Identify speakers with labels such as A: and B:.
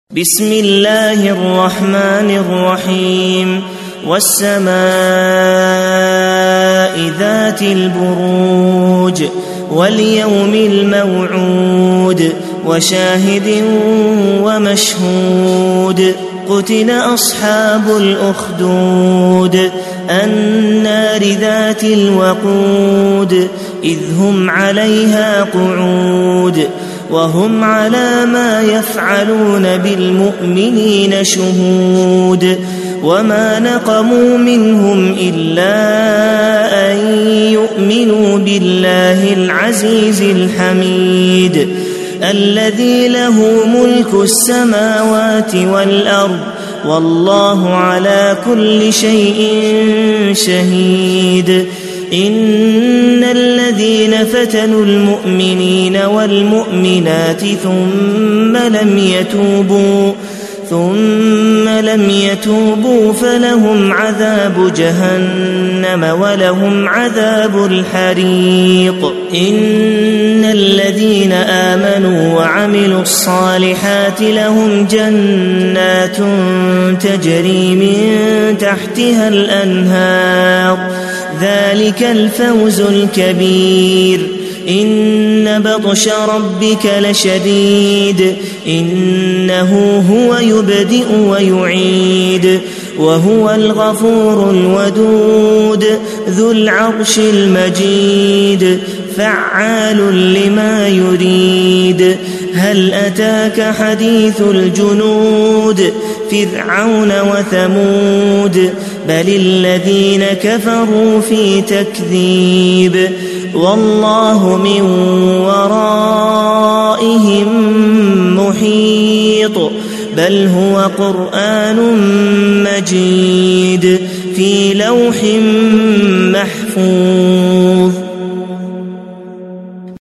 A: بسم الله الرحمن الرحيم والسماء ذات البروج واليوم الموعود وشاهد ومشهود قتل أصحاب الأخدود النار ذات الوقود إذ هم عليها قعود وهم على ما يفعلون بالمؤمنين شهود وما نقموا منهم إلا أن يؤمنوا بالله العزيز الحميد الذي له ملك السماوات والأرض والله على كل شيء شهيد إن الذين فتنوا المؤمنين والمؤمنات ثم لم يتوبوا فلهم عذاب جهنم ولهم عذاب الحريق إن الذين آمنوا وعملوا الصالحات لهم جنات تجري من تحتها الأنهار ذلك الفوز الكبير إن بطش ربك لشديد إنه هو يبدئ ويعيد وهو الغفور الودود ذو العرش المجيد فعال لما يريد هل أتاك حديث الجنود فرعون وثمود بل الذين كفروا في تكذيب والله من ورائهم محيط بل هو قرآن مجيد في لوح محفوظ